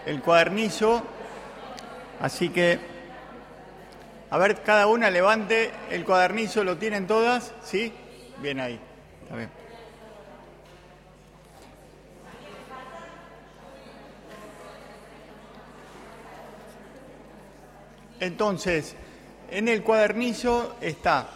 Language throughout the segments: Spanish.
el cuadernillo, así que, a ver, cada una levante el cuadernillo, ¿lo tienen todas? ¿Sí? Bien ahí, está bien. Entonces, en el cuadernillo está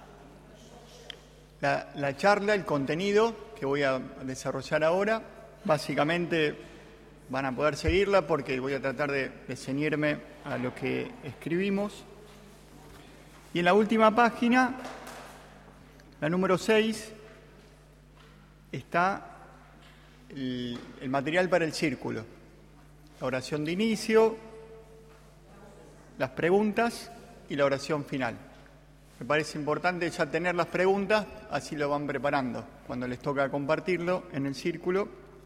la charla, el contenido que voy a desarrollar ahora. Básicamente van a poder seguirla porque voy a tratar de ceñirme a lo que escribimos. Y en la última página, la número 6, está el material para el círculo. La oración de inicio, las preguntas y la oración final. Me parece importante ya tener las preguntas, así lo van preparando cuando les toca compartirlo en el círculo.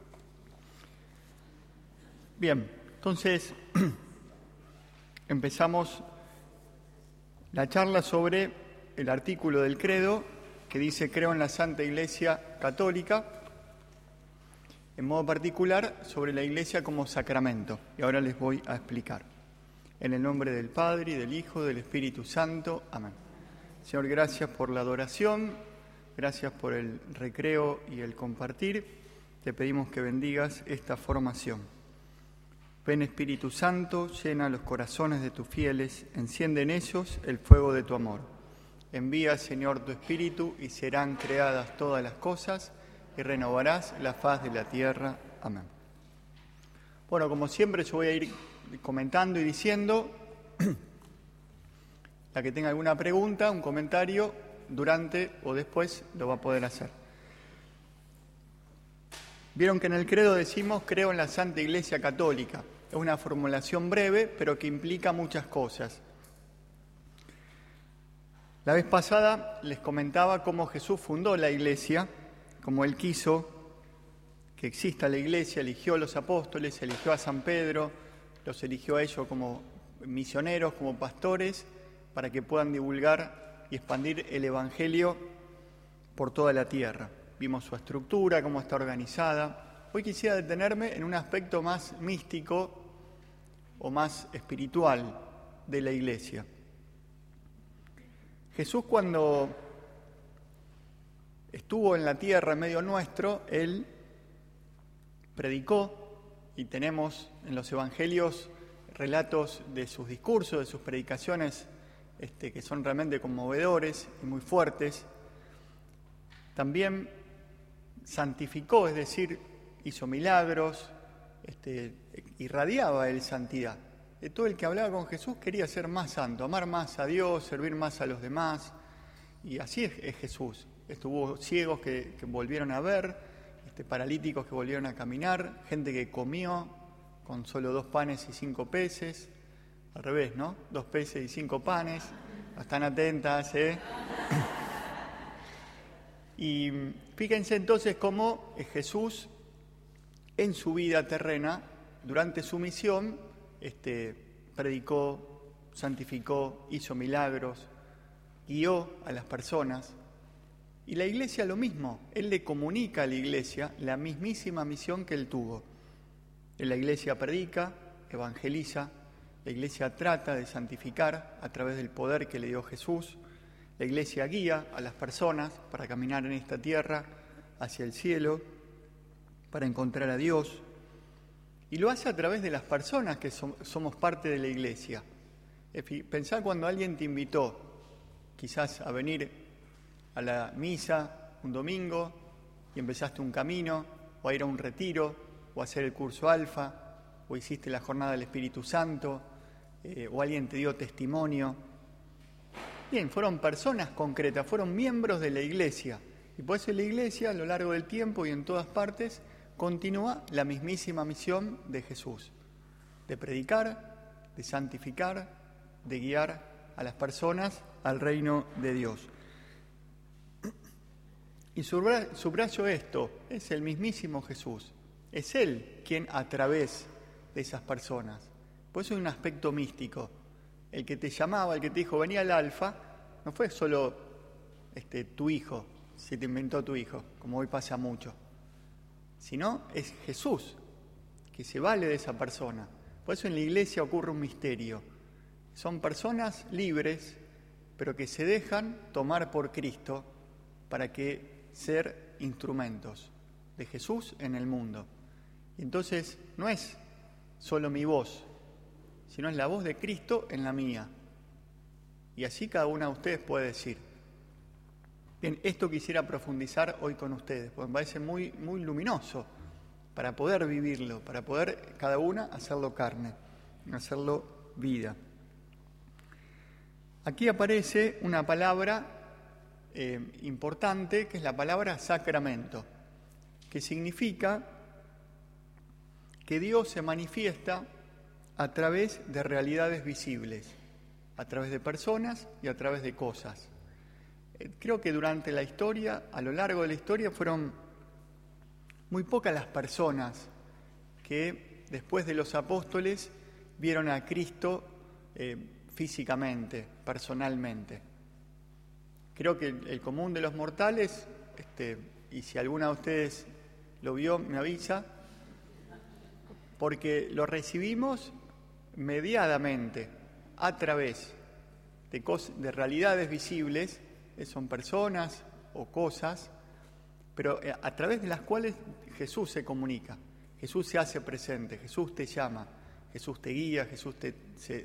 Bien, entonces empezamos la charla sobre el artículo del credo que dice: creo en la Santa Iglesia Católica, en modo particular sobre la Iglesia como sacramento. Y ahora les voy a explicar. En el nombre del Padre, y del Hijo, y del Espíritu Santo. Amén. Señor, gracias por la adoración, gracias por el recreo y el compartir. Te pedimos que bendigas esta formación. Ven, Espíritu Santo, llena los corazones de tus fieles, enciende en ellos el fuego de tu amor. Envía, Señor, tu Espíritu y serán creadas todas las cosas y renovarás la faz de la tierra. Amén. Bueno, como siempre yo voy a ir comentando y diciendo. La que tenga alguna pregunta, un comentario, durante o después lo va a poder hacer. Vieron que en el credo decimos: creo en la Santa Iglesia Católica. Es una formulación breve, pero que implica muchas cosas. La vez pasada les comentaba cómo Jesús fundó la Iglesia, cómo Él quiso que exista la Iglesia, eligió a los apóstoles, eligió a San Pedro, los eligió a ellos como misioneros, como pastores, para que puedan divulgar y expandir el Evangelio por toda la tierra. Vimos su estructura, cómo está organizada. Hoy quisiera detenerme en un aspecto más místico o más espiritual de la Iglesia. Jesús, cuando estuvo en la tierra en medio nuestro, Él predicó, y tenemos en los Evangelios relatos de sus discursos, de sus predicaciones, que son realmente conmovedores y muy fuertes. También santificó, es decir, hizo milagros, irradiaba Él santidad. De todo el que hablaba con Jesús quería ser más santo, amar más a Dios, servir más a los demás. Y así es Jesús. Estuvo ciegos que volvieron a ver, paralíticos que volvieron a caminar, gente que comió con solo 2 panes y 5 peces. Al revés, ¿no? 2 peces y 5 panes. Están atentas, ¿eh? Y fíjense entonces cómo Jesús, en su vida terrena, durante su misión, predicó, santificó, hizo milagros, guió a las personas. Y la Iglesia lo mismo. Él le comunica a la Iglesia la mismísima misión que Él tuvo. La Iglesia predica, evangeliza. La Iglesia trata de santificar a través del poder que le dio Jesús. La Iglesia guía a las personas para caminar en esta tierra hacia el cielo, para encontrar a Dios. Y lo hace a través de las personas que somos parte de la Iglesia. Pensá cuando alguien te invitó, quizás a venir a la misa un domingo y empezaste un camino, o a ir a un retiro, o a hacer el curso Alfa, o hiciste la jornada del Espíritu Santo, o alguien te dio testimonio. Bien, fueron personas concretas, fueron miembros de la Iglesia. Y por eso la Iglesia, a lo largo del tiempo y en todas partes, continúa la mismísima misión de Jesús, de predicar, de santificar, de guiar a las personas al reino de Dios. Y subrayo esto, es el mismísimo Jesús. Es Él quien a través de esas personas. Por eso hay un aspecto místico. El que te llamaba, el que te dijo, vení al Alfa, no fue solo tu hijo, si te inventó tu hijo, como hoy pasa mucho, sino es Jesús que se vale de esa persona. Por eso en la iglesia ocurre un misterio. Son personas libres, pero que se dejan tomar por Cristo para que ser instrumentos de Jesús en el mundo. Y entonces no es solo mi voz, sino es la voz de Cristo en la mía. Y así cada una de ustedes puede decir. Bien, esto quisiera profundizar hoy con ustedes, porque me parece muy, muy luminoso para poder vivirlo, para poder cada una hacerlo carne, hacerlo vida. Aquí aparece una palabra importante, que es la palabra sacramento, que significa que Dios se manifiesta a través de realidades visibles, a través de personas y a través de cosas. Creo que durante la historia, a lo largo de la historia, fueron muy pocas las personas que después de los apóstoles vieron a Cristo físicamente, personalmente. Creo que el común de los mortales, y si alguna de ustedes lo vio, me avisa, porque lo recibimos mediadamente, a través de realidades visibles, son personas o cosas, pero a través de las cuales Jesús se comunica, Jesús se hace presente, Jesús te llama, Jesús te guía, Jesús te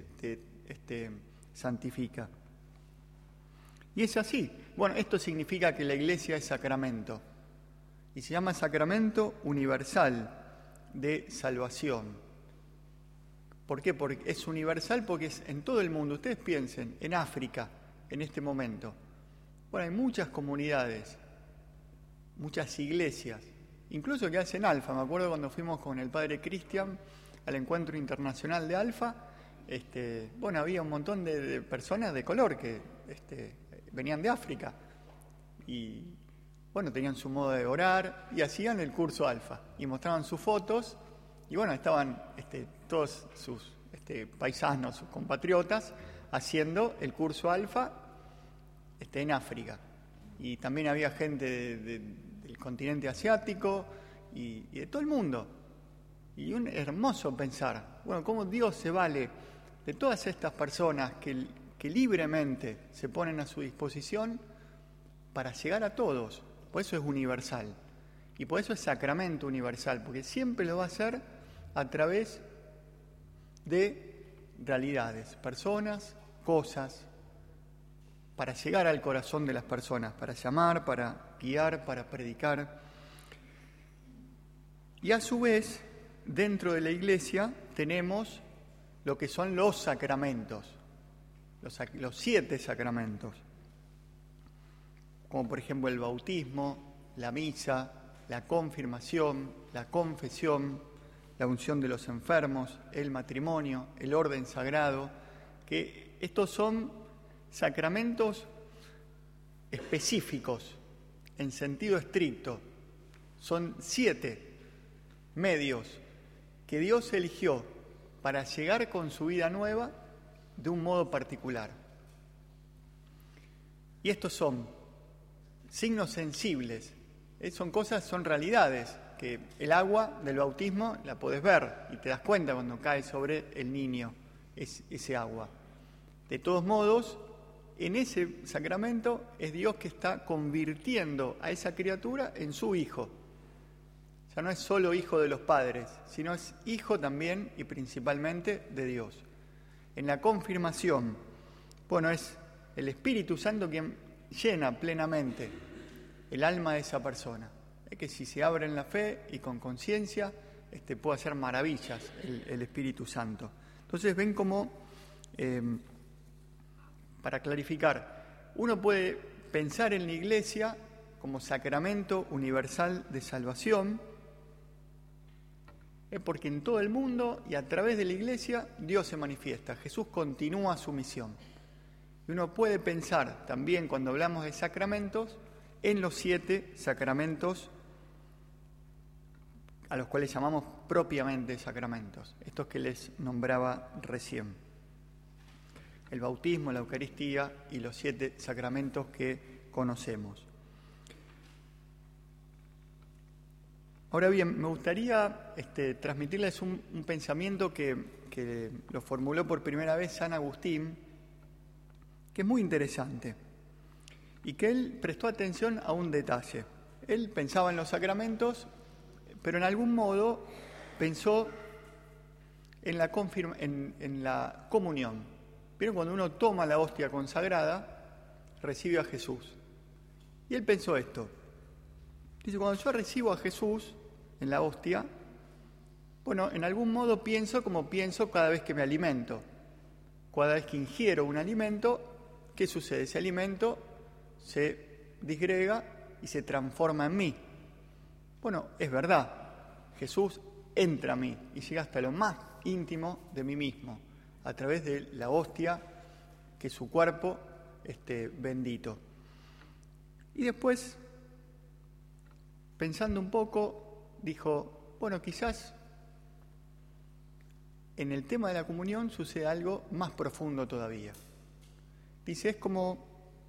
santifica. Y es así. Bueno, esto significa que la iglesia es sacramento, y se llama sacramento universal de salvación. ¿Por qué? Porque es universal, porque es en todo el mundo. Ustedes piensen, en África, en este momento. Bueno, hay muchas comunidades, muchas iglesias, incluso que hacen Alfa. Me acuerdo cuando fuimos con el padre Cristian al encuentro internacional de Alfa, bueno, había un montón de personas de color que venían de África y, bueno, tenían su modo de orar y hacían el curso Alfa y mostraban sus fotos y, bueno, estaban todos sus paisanos, sus compatriotas, haciendo el curso Alfa en África. Y también había gente del continente asiático y de todo el mundo. Y un hermoso pensar, bueno, cómo Dios se vale de todas estas personas que libremente se ponen a su disposición para llegar a todos. Por eso es universal. Y por eso es sacramento universal, porque siempre lo va a hacer a través de realidades, personas, cosas, para llegar al corazón de las personas, para llamar, para guiar, para predicar. Y a su vez, dentro de la iglesia tenemos lo que son los sacramentos, los 7 sacramentos, como por ejemplo el bautismo, la misa, la confirmación, la confesión, la unción de los enfermos, el matrimonio, el orden sagrado, que estos son sacramentos específicos, en sentido estricto. Son 7 medios que Dios eligió para llegar con su vida nueva de un modo particular. Y estos son signos sensibles, son realidades, que el agua del bautismo la podés ver y te das cuenta cuando cae sobre el niño ese agua. De todos modos, en ese sacramento es Dios que está convirtiendo a esa criatura en su hijo. Ya no es solo hijo de los padres, sino es hijo también y principalmente de Dios. En la confirmación, bueno, es el Espíritu Santo quien llena plenamente el alma de esa persona. Es que si se abre en la fe y con conciencia, puede hacer maravillas el Espíritu Santo. Entonces ven cómo, para clarificar, uno puede pensar en la Iglesia como sacramento universal de salvación, porque en todo el mundo y a través de la Iglesia Dios se manifiesta, Jesús continúa su misión. Y uno puede pensar también, cuando hablamos de sacramentos, en los 7 sacramentos a los cuales llamamos propiamente sacramentos, estos que les nombraba recién. El bautismo, la Eucaristía y los 7 sacramentos que conocemos. Ahora bien, me gustaría transmitirles un pensamiento que lo formuló por primera vez San Agustín, que es muy interesante, y que él prestó atención a un detalle. Él pensaba en los sacramentos, pero en algún modo pensó en la comunión. ¿Vieron? Cuando uno toma la hostia consagrada, recibe a Jesús. Y él pensó esto. Dice, cuando yo recibo a Jesús en la hostia, bueno, en algún modo pienso como pienso cada vez que me alimento. Cada vez que ingiero un alimento, ¿qué sucede? Ese alimento se disgrega y se transforma en mí. Bueno, es verdad, Jesús entra a mí y llega hasta lo más íntimo de mí mismo, a través de la hostia, que es su cuerpo bendito. Y después, pensando un poco, dijo, bueno, quizás en el tema de la comunión sucede algo más profundo todavía. Dice, es como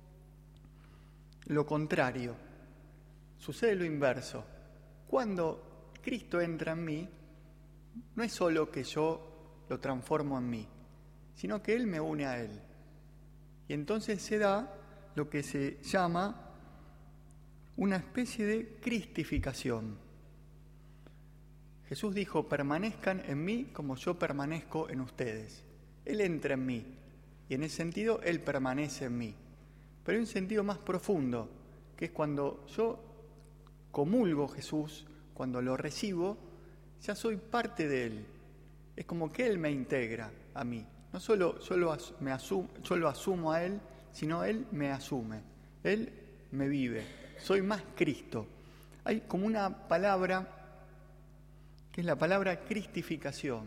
lo contrario, sucede lo inverso. Cuando Cristo entra en mí, no es solo que yo lo transformo en mí, sino que Él me une a Él. Y entonces se da lo que se llama una especie de cristificación. Jesús dijo, permanezcan en mí como yo permanezco en ustedes. Él entra en mí y en ese sentido Él permanece en mí. Pero hay un sentido más profundo, que es cuando yo comulgo Jesús, cuando lo recibo, ya soy parte de Él. Es como que Él me integra a mí. No solo yo lo asumo a Él, sino Él me asume. Él me vive. Soy más Cristo. Hay como una palabra, que es la palabra cristificación,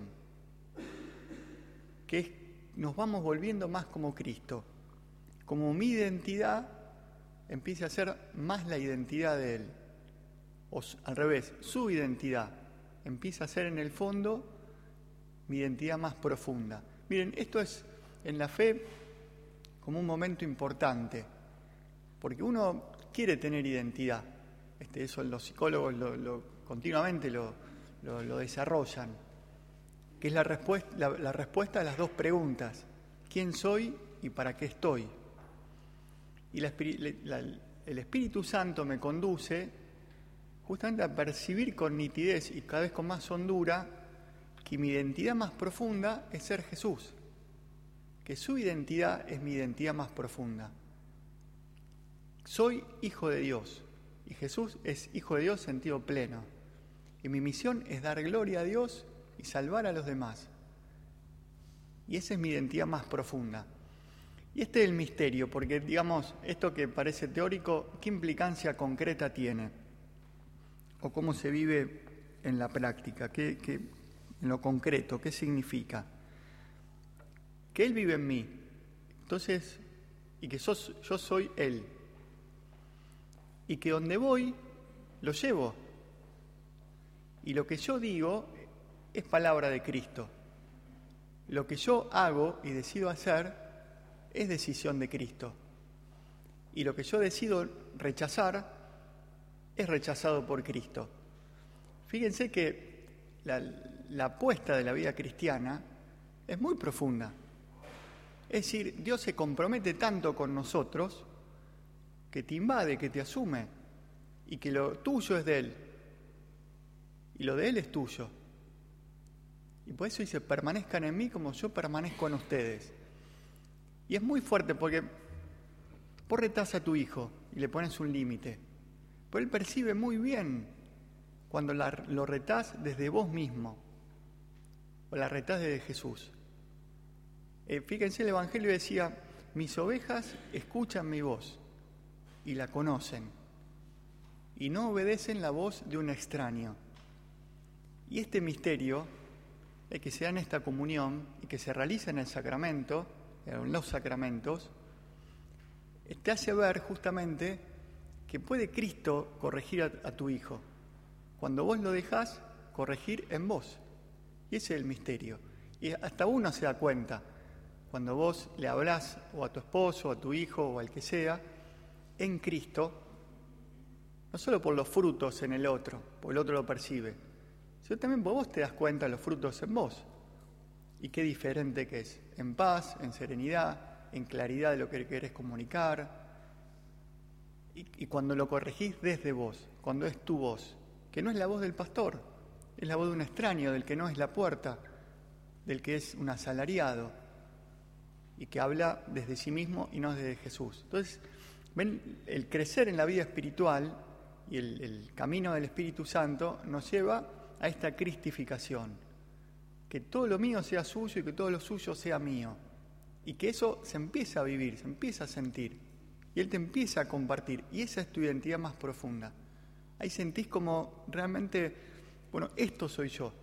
que es, nos vamos volviendo más como Cristo. Como mi identidad empieza a ser más la identidad de Él. O al revés, su identidad empieza a ser en el fondo mi identidad más profunda. Miren, esto es en la fe como un momento importante, porque uno quiere tener identidad. Eso los psicólogos continuamente lo desarrollan, que es la respuesta a las dos preguntas: ¿quién soy y para qué estoy? Y el Espíritu Santo me conduce justamente a percibir con nitidez y cada vez con más hondura que mi identidad más profunda es ser Jesús, que su identidad es mi identidad más profunda. Soy hijo de Dios y Jesús es hijo de Dios en sentido pleno. Y mi misión es dar gloria a Dios y salvar a los demás. Y esa es mi identidad más profunda. Y este es el misterio, porque digamos, esto que parece teórico, ¿qué implicancia concreta tiene? ¿O cómo se vive en la práctica? ¿Qué en lo concreto, qué significa? Que Él vive en mí, entonces, y que yo soy Él. Y que donde voy, lo llevo. Y lo que yo digo es palabra de Cristo. Lo que yo hago y decido hacer es decisión de Cristo. Y lo que yo decido rechazar es rechazado por Cristo. Fíjense que la apuesta de la vida cristiana es muy profunda. Es decir, Dios se compromete tanto con nosotros que te invade, que te asume, y que lo tuyo es de Él, y lo de Él es tuyo. Y por eso dice, permanezcan en mí como yo permanezco en ustedes. Y es muy fuerte porque vos retás a tu hijo y le pones un límite, pero él percibe muy bien cuando lo retás desde vos mismo, o la retás desde Jesús. Fíjense, el Evangelio decía, mis ovejas escuchan mi voz y la conocen, y no obedecen la voz de un extraño. Y este misterio, el que se da en esta comunión y que se realiza en el sacramento, en los sacramentos, te hace ver justamente que puede Cristo corregir a tu hijo. Cuando vos lo dejás, corregir en vos. Y ese es el misterio. Y hasta uno se da cuenta, cuando vos le hablás o a tu esposo, o a tu hijo, o al que sea, en Cristo, no solo por los frutos en el otro, porque el otro lo percibe, sino también porque vos te das cuenta de los frutos en vos. Y qué diferente que es, en paz, en serenidad, en claridad de lo que querés comunicar. Y cuando lo corregís desde vos, cuando es tu voz, que no es la voz del pastor, es la voz de un extraño, del que no es la puerta, del que es un asalariado y que habla desde sí mismo y no desde Jesús. Entonces, ven, el crecer en la vida espiritual y el camino del Espíritu Santo nos lleva a esta cristificación, que todo lo mío sea suyo y que todo lo suyo sea mío, y que eso se empieza a vivir, se empieza a sentir, y Él te empieza a compartir, y esa es tu identidad más profunda. Ahí sentís como realmente, bueno, esto soy yo,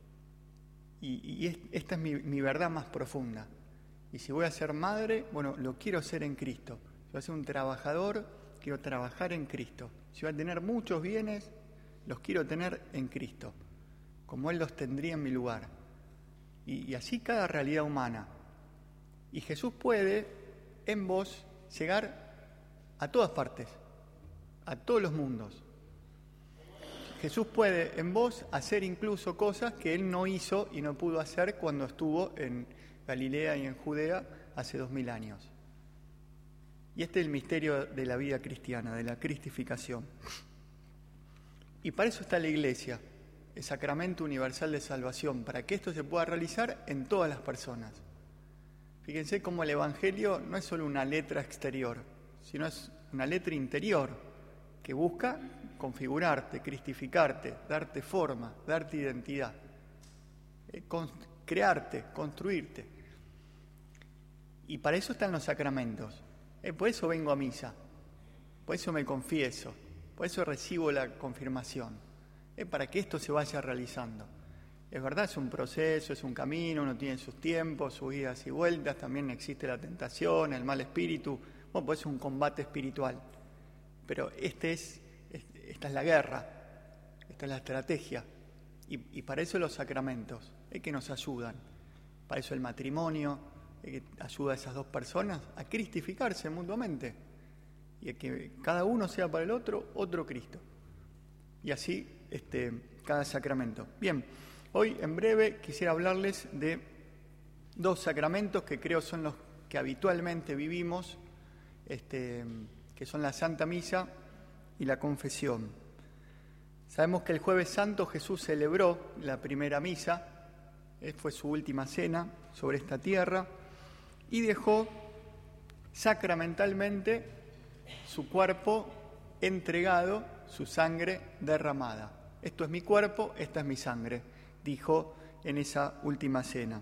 y esta es mi verdad más profunda. Y si voy a ser madre, bueno, lo quiero ser en Cristo. Si voy a ser un trabajador, quiero trabajar en Cristo. Si voy a tener muchos bienes, los quiero tener en Cristo, como Él los tendría en mi lugar. Y así cada realidad humana. Y Jesús puede en vos llegar a todas partes, a todos los mundos. Jesús puede en vos hacer incluso cosas que Él no hizo y no pudo hacer cuando estuvo en Galilea y en Judea hace 2000 años. Y este es el misterio de la vida cristiana, de la cristificación. Y para eso está la Iglesia, el sacramento universal de salvación, para que esto se pueda realizar en todas las personas. Fíjense cómo el Evangelio no es solo una letra exterior, sino es una letra interior que busca configurarte, cristificarte, darte forma, darte identidad, crearte, construirte. Y para eso están los sacramentos. Por eso vengo a misa, por eso me confieso, por eso recibo la confirmación. Para que esto se vaya realizando. Es verdad, es un proceso, es un camino, uno tiene sus tiempos, sus idas y vueltas, también existe la tentación, el mal espíritu, bueno, pues es un combate espiritual. Pero esta es la guerra, esta es la estrategia, y para eso los sacramentos, que nos ayudan. Para eso el matrimonio, que ayuda a esas dos personas a cristificarse mutuamente, y a que cada uno sea para el otro, otro Cristo. Y así cada sacramento. Bien, hoy en breve quisiera hablarles de dos sacramentos que creo son los que habitualmente vivimos, que son la Santa Misa y la confesión. Sabemos que el Jueves Santo Jesús celebró la primera misa, fue su última cena sobre esta tierra, y dejó sacramentalmente su cuerpo entregado, su sangre derramada. Esto es mi cuerpo, esta es mi sangre, dijo en esa última cena.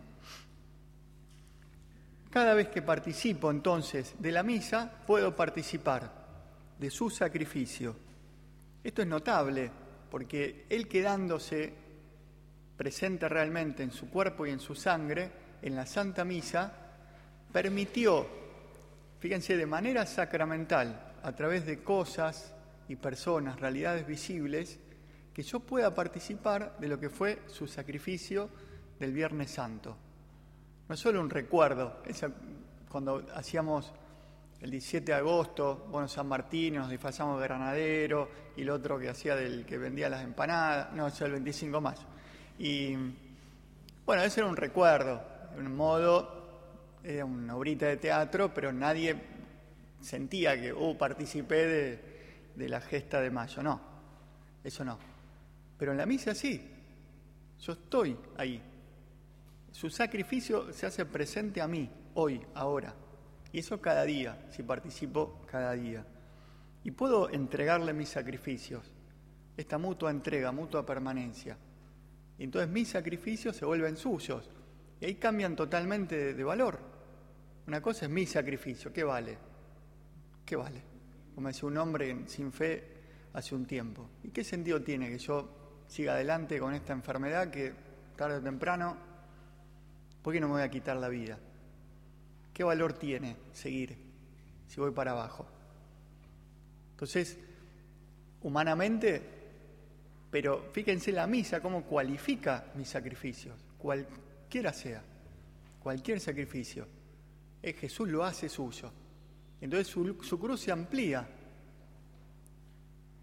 Cada vez que participo entonces de la misa, puedo participar de su sacrificio. Esto es notable, porque Él quedándose presente realmente en su cuerpo y en su sangre, en la Santa Misa, permitió, fíjense, de manera sacramental, a través de cosas y personas, realidades visibles, que yo pueda participar de lo que fue su sacrificio del Viernes Santo. No es solo un recuerdo, cuando hacíamos el 17 de agosto, bueno, San Martín, nos disfrazamos de granadero, y el otro que hacía del que vendía las empanadas, no, eso el 25 de mayo. Y bueno, ese era un recuerdo, en un modo, era una obrita de teatro, pero nadie sentía que, participé de la gesta de mayo, no, eso no. Pero en la misa sí, yo estoy ahí. Su sacrificio se hace presente a mí, hoy, ahora. Y eso cada día, si participo cada día. Y puedo entregarle mis sacrificios, esta mutua entrega, mutua permanencia. Y entonces mis sacrificios se vuelven suyos. Y ahí cambian totalmente de valor. Una cosa es mi sacrificio, ¿qué vale? ¿Qué vale? Como decía un hombre sin fe hace un tiempo. ¿Y qué sentido tiene que yo siga adelante con esta enfermedad que tarde o temprano, ¿por qué no me voy a quitar la vida? ¿Qué valor tiene seguir si voy para abajo? Entonces, humanamente, pero fíjense la misa cómo cualifica mis sacrificios, cualquiera sea, cualquier sacrificio. Jesús lo hace suyo. Entonces su cruz se amplía.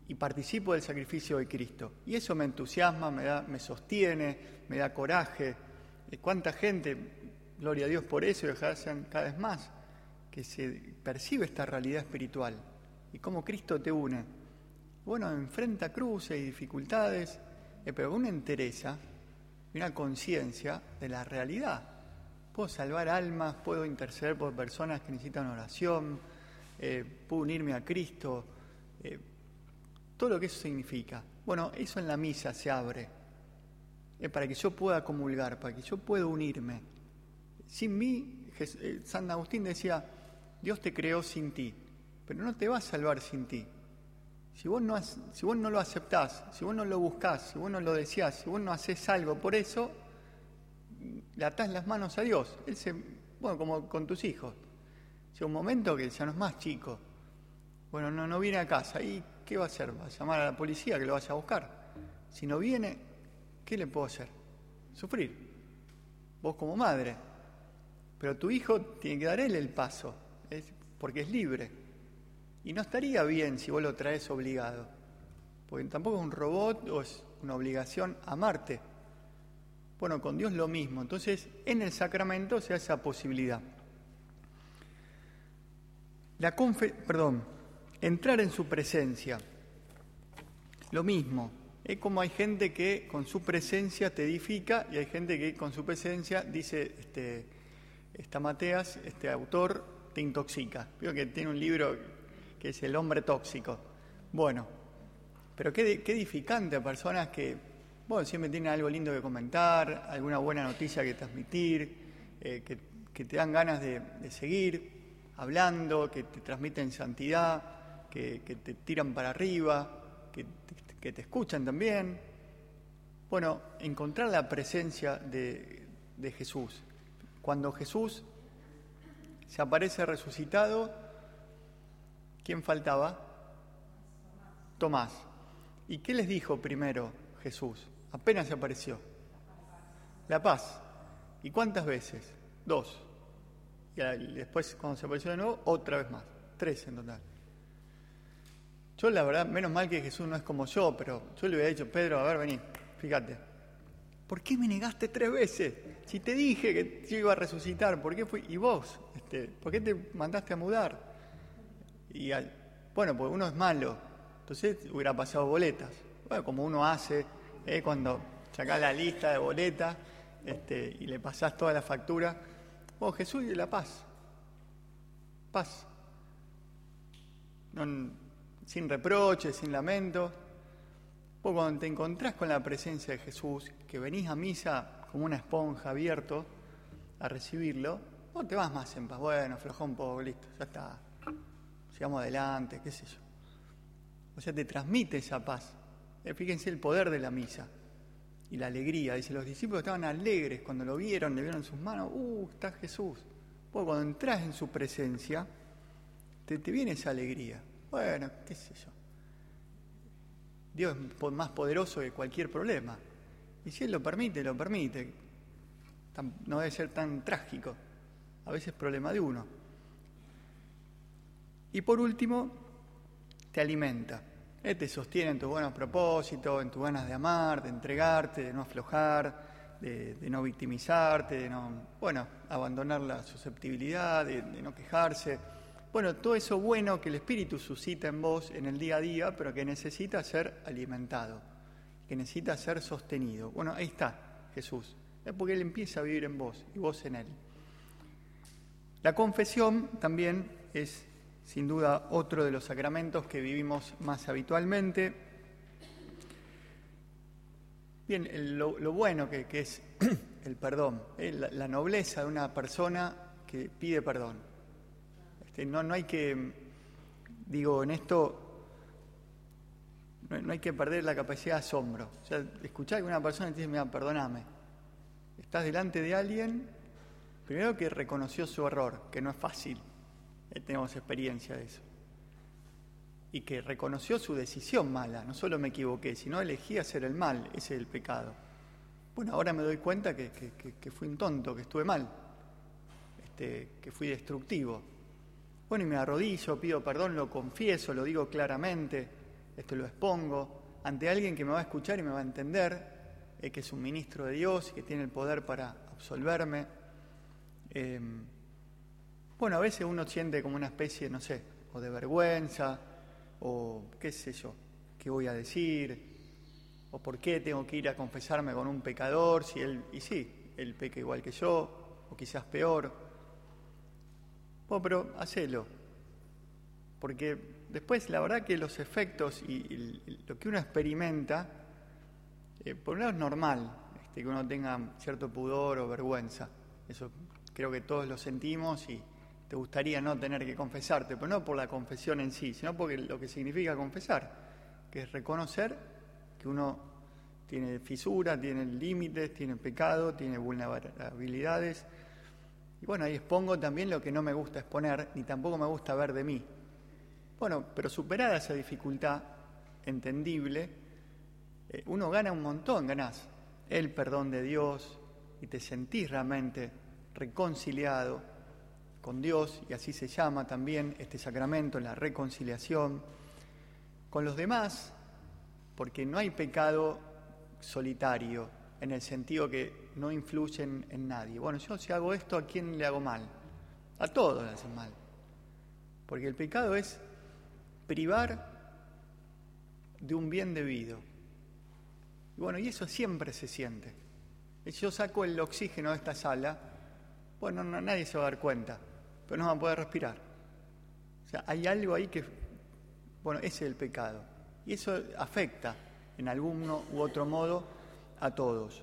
y participo del sacrificio de Cristo. Y eso me entusiasma, me sostiene, me da coraje. ¿Cuánta gente, gloria a Dios por eso, y ojalá sean cada vez más, que se percibe esta realidad espiritual y cómo Cristo te une? Bueno, enfrenta cruces y dificultades, pero una entereza y una conciencia de la realidad. Puedo salvar almas, puedo interceder por personas que necesitan oración, puedo unirme a Cristo, todo lo que eso significa. Bueno, eso en la misa se abre, para que yo pueda comulgar, para que yo pueda unirme. Sin mí, San Agustín decía, Dios te creó sin ti, pero no te va a salvar sin ti. Si vos no lo aceptás, si vos no lo buscás, si vos no lo deseás, si vos no haces algo por eso, le atás las manos a Dios. Como con tus hijos. Llega un momento que ya no es más chico. Bueno, no viene a casa. ¿Y qué va a hacer? ¿Va a llamar a la policía que lo vaya a buscar? Si no viene, ¿qué le puedo hacer? Sufrir. Vos como madre. Pero tu hijo tiene que dar él el paso, porque es libre. Y no estaría bien si vos lo traes obligado. Porque tampoco es un robot o es una obligación amarte. Bueno, con Dios lo mismo. Entonces, en el sacramento se da esa posibilidad. Entrar en su presencia. Lo mismo. Es como hay gente que con su presencia te edifica y hay gente que con su presencia dice, Mateas, este autor, te intoxica. Veo que tiene un libro que es El hombre tóxico. Bueno, pero qué edificante a personas que, siempre tienen algo lindo que comentar, alguna buena noticia que transmitir, que te dan ganas de seguir hablando, que te transmiten santidad, que te tiran para arriba, que te escuchan también. Bueno, encontrar la presencia de Jesús. Cuando Jesús se aparece resucitado, ¿quién faltaba? Tomás. ¿Y qué les dijo primero Jesús? Apenas se apareció. La paz. ¿Y cuántas veces? 2. Y después, cuando se apareció de nuevo, otra vez más. 3 en total. Yo, la verdad, menos mal que Jesús no es como yo, pero yo le hubiera dicho, Pedro, a ver, vení, fíjate. ¿Por qué me negaste 3 veces? Si te dije que yo iba a resucitar, ¿por qué fui? ¿Y vos? ¿Por qué te mandaste a mudar? Porque uno es malo, entonces hubiera pasado boletas. Bueno, como uno hace cuando sacás la lista de boletas y le pasás toda la factura. Jesús y la paz. Paz. Sin reproches, sin lamento. Vos cuando te encontrás con la presencia de Jesús, que venís a misa como una esponja abierto a recibirlo, vos te vas más en paz. Bueno, aflojá un poco, listo, ya está. Sigamos adelante, qué sé yo. O sea, te transmite esa paz. Fíjense el poder de la misa y la alegría. Dice, los discípulos estaban alegres cuando lo vieron, le vieron en sus manos, está Jesús. Vos cuando entras en su presencia, te viene esa alegría. Bueno, qué sé yo. Dios es más poderoso que cualquier problema. Y si Él lo permite, lo permite. No debe ser tan trágico. A veces es problema de uno. Y por último, te alimenta. Te sostiene en tus buenos propósitos, en tus ganas de amar, de entregarte, de no aflojar, de no victimizarte, de no, abandonar la susceptibilidad, de no quejarse. Todo eso bueno que el Espíritu suscita en vos en el día a día, pero que necesita ser alimentado, que necesita ser sostenido. Ahí está Jesús. Es porque Él empieza a vivir en vos y vos en Él. La confesión también es, sin duda, otro de los sacramentos que vivimos más habitualmente. Bien, lo bueno que es el perdón, la nobleza de una persona que pide perdón. No hay que, en esto, no hay que perder la capacidad de asombro. O sea, escuchar que una persona te dice, mira, perdóname. Estás delante de alguien, primero que reconoció su error, que no es fácil. Tenemos experiencia de eso. Y que reconoció su decisión mala. No solo me equivoqué, sino elegí hacer el mal. Ese es el pecado. Ahora me doy cuenta que fui un tonto, que estuve mal, que fui destructivo. Y me arrodillo, pido perdón, lo confieso, lo digo claramente. lo expongo ante alguien que me va a escuchar y me va a entender, que es un ministro de Dios y que tiene el poder para absolverme. Bueno, a veces uno siente como una especie, no sé, o de vergüenza, o qué sé yo, qué voy a decir, o por qué tengo que ir a confesarme con un pecador, si él, y sí, él peca igual que yo, o quizás peor. Bueno, pero hacelo, porque después la verdad que los efectos y lo que uno experimenta, por un lado es normal, que uno tenga cierto pudor o vergüenza, eso creo que todos lo sentimos y te gustaría no tener que confesarte, pero no por la confesión en sí, sino porque lo que significa confesar, que es reconocer que uno tiene fisuras, tiene límites, tiene pecado, tiene vulnerabilidades. Y bueno, ahí expongo también lo que no me gusta exponer, ni tampoco me gusta ver de mí. Bueno, pero superada esa dificultad entendible, uno gana un montón, ganás el perdón de Dios y te sentís realmente reconciliado con Dios, y así se llama también este sacramento, la reconciliación con los demás, porque no hay pecado solitario, en el sentido que no influyen en nadie. Bueno, yo si hago esto, ¿a quién le hago mal? A todos le hacen mal, porque el pecado es privar de un bien debido. Y bueno, y eso siempre se siente. Si yo saco el oxígeno de esta sala, bueno, nadie se va a dar cuenta, pero no va a poder respirar. O sea, hay algo ahí que, bueno, ese es el pecado. Y eso afecta en alguno u otro modo a todos.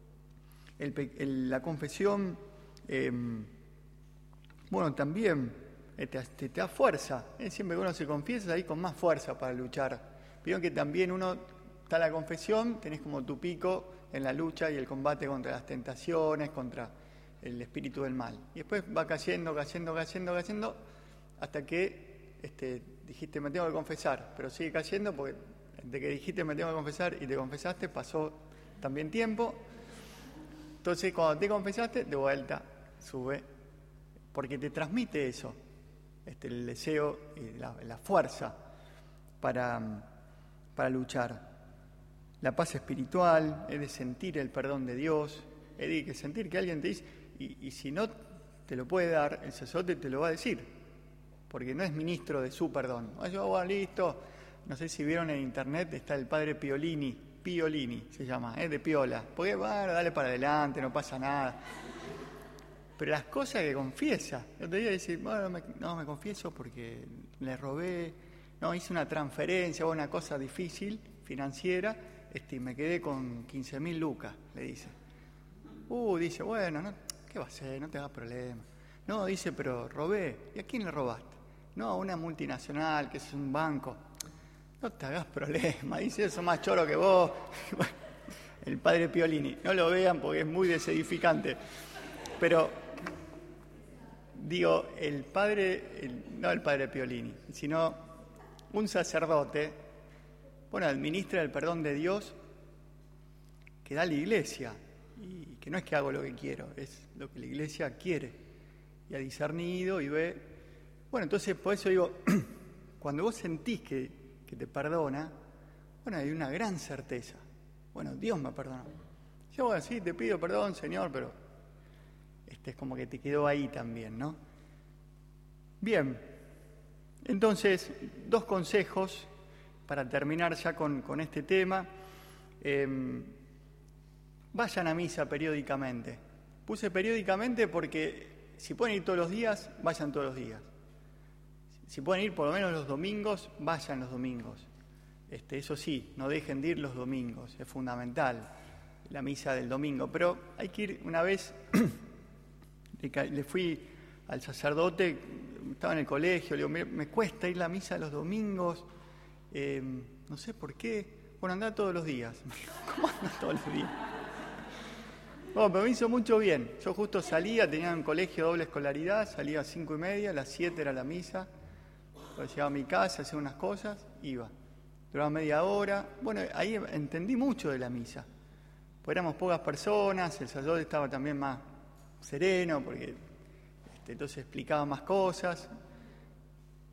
La confesión, bueno, también te da fuerza. Siempre que uno se confiesa, ahí con más fuerza para luchar. Vieron que también uno está en la confesión, tenés como tu pico en la lucha y el combate contra las tentaciones, contra el espíritu del mal. Y después va cayendo, hasta que dijiste me tengo que confesar, pero sigue cayendo porque de que dijiste me tengo que confesar y te confesaste pasó también tiempo. Entonces cuando te confesaste, de vuelta, sube, porque te transmite eso, el deseo y la fuerza para luchar. La paz espiritual es de sentir el perdón de Dios, es de sentir que alguien te dice, y si no te lo puede dar, el sacerdote te lo va a decir, porque no es ministro de su perdón. Listo, no sé si vieron en internet, está el padre Piolini se llama, de piola, porque bueno, dale para adelante, no pasa nada. Pero las cosas que confiesa, el otro día dice, bueno, me confieso porque le robé, no, hice una transferencia o una cosa difícil, financiera, y me quedé con 15.000 lucas, le dice. Dice, bueno, no, ¿qué va a hacer? No te hagas problema. No, dice, pero robé. ¿Y a quién le robaste? No, a una multinacional, que es un banco. No te hagas problema, dice, eso más choro que vos. El padre Piolini, no lo vean porque es muy desedificante. Pero, digo, no el padre Piolini, sino un sacerdote, bueno, administra el perdón de Dios que da la Iglesia, y que no es que hago lo que quiero, es lo que la Iglesia quiere, y ha discernido y ve. Bueno, entonces por eso digo, cuando vos sentís que te perdona, bueno, hay una gran certeza. Bueno, Dios me perdonó. Yo, bueno, sí, te pido perdón, Señor, pero es como que te quedó ahí también, ¿no? Bien, entonces, 2 consejos para terminar ya con este tema. Vayan a misa periódicamente. Puse periódicamente porque si pueden ir todos los días, vayan todos los días. Si pueden ir por lo menos los domingos, vayan los domingos. Eso sí, no dejen de ir los domingos, es fundamental la misa del domingo. Pero hay que ir una vez, le fui al sacerdote, estaba en el colegio, le digo, me cuesta ir a la misa los domingos, no sé por qué. Bueno, andá todos los días. ¿Cómo andá todos los días? Bueno, pero me hizo mucho bien. Yo justo salía, tenía un colegio de doble escolaridad, salía a 5:30, a las 7 era la misa. Entonces llegaba a mi casa, hacía unas cosas, iba. Duraba media hora. Bueno, ahí entendí mucho de la misa. Pues éramos pocas personas, el sacerdote estaba también más sereno, porque entonces explicaba más cosas.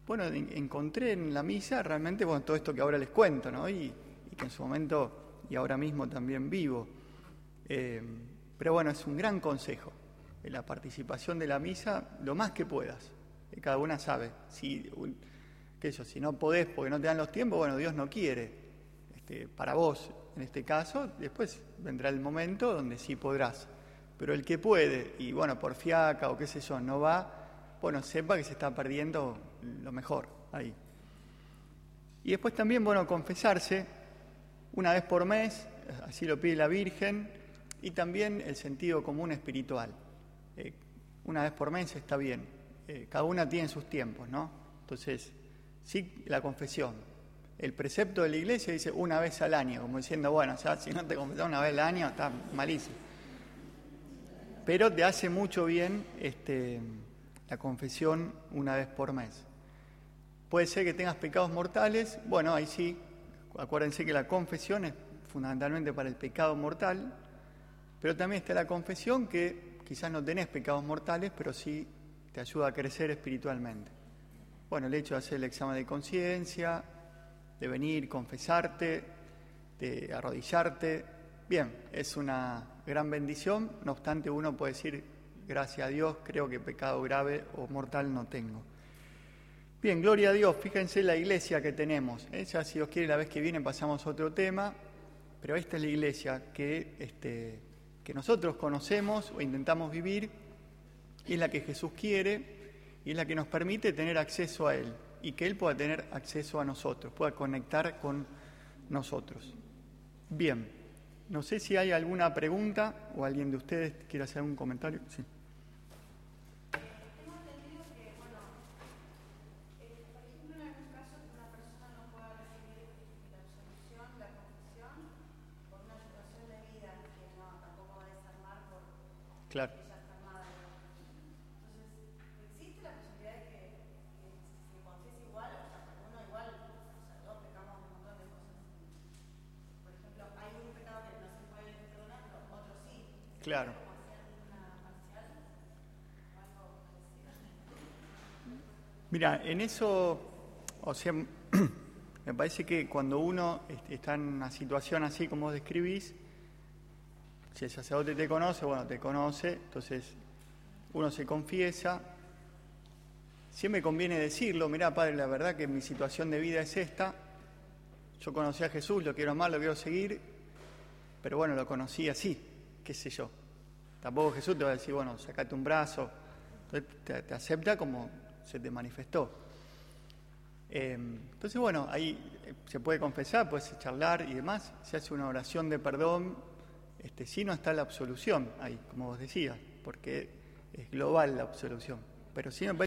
bueno, encontré en la misa realmente, bueno, todo esto que ahora les cuento, ¿no? Y que en su momento y ahora mismo también vivo. Pero bueno, es un gran consejo, la participación de la misa lo más que puedas. Cada una sabe, si no podés porque no te dan los tiempos, bueno, Dios no quiere para vos en este caso, después vendrá el momento donde sí podrás. Pero el que puede, y bueno, por fiaca o qué sé yo, no va, bueno, sepa que se está perdiendo lo mejor ahí. Y después también, bueno, confesarse una vez por mes, así lo pide la Virgen, y también el sentido común espiritual. Una vez por mes está bien, cada una tiene sus tiempos, ¿no? Entonces, sí, la confesión. El precepto de la Iglesia dice una vez al año, como diciendo, bueno, o sea, si no te confesas una vez al año, está malísimo. Pero te hace mucho bien la confesión una vez por mes. Puede ser que tengas pecados mortales, bueno, ahí sí, acuérdense que la confesión es fundamentalmente para el pecado mortal, pero también está la confesión que quizás no tenés pecados mortales, pero sí te ayuda a crecer espiritualmente. Bueno, el hecho de hacer el examen de conciencia, de venir, confesarte, de arrodillarte, bien, es una gran bendición, no obstante uno puede decir, gracias a Dios, creo que pecado grave o mortal no tengo. Bien, gloria a Dios, fíjense la iglesia que tenemos, ya si Dios quiere la vez que viene pasamos a otro tema, pero esta es la iglesia que nosotros conocemos o intentamos vivir, y es la que Jesús quiere, y es la que nos permite tener acceso a Él, y que Él pueda tener acceso a nosotros, pueda conectar con nosotros. Bien, no sé si hay alguna pregunta o alguien de ustedes quiere hacer algún comentario. Sí. Tengo entendido que, bueno, por ejemplo, en algún caso que una persona no pueda recibir la absolución, la confesión, por una situación de vida que no, tampoco va a desarmar por Claro. ella está armada. Entonces, ¿existe la posibilidad de que se confiese igual? O sea, uno igual, o sea, todos pecamos un montón de cosas. Por ejemplo, hay un pecado que no se puede perdonar, pero otro sí. Claro. Mira, en eso, o sea, me parece que cuando uno está en una situación así como vos describís, si el sacerdote te conoce, bueno, te conoce, entonces uno se confiesa. Siempre conviene decirlo, mirá, padre, la verdad que mi situación de vida es esta, yo conocí a Jesús, lo quiero amar, lo quiero seguir, pero bueno, lo conocí así, qué sé yo. Tampoco Jesús te va a decir, bueno, sacate un brazo, entonces te acepta como se te manifestó. Entonces, bueno, ahí se puede confesar, puedes charlar y demás, se hace una oración de perdón, sí no está la absolución ahí, como vos decías, porque es global la absolución, pero sí me parece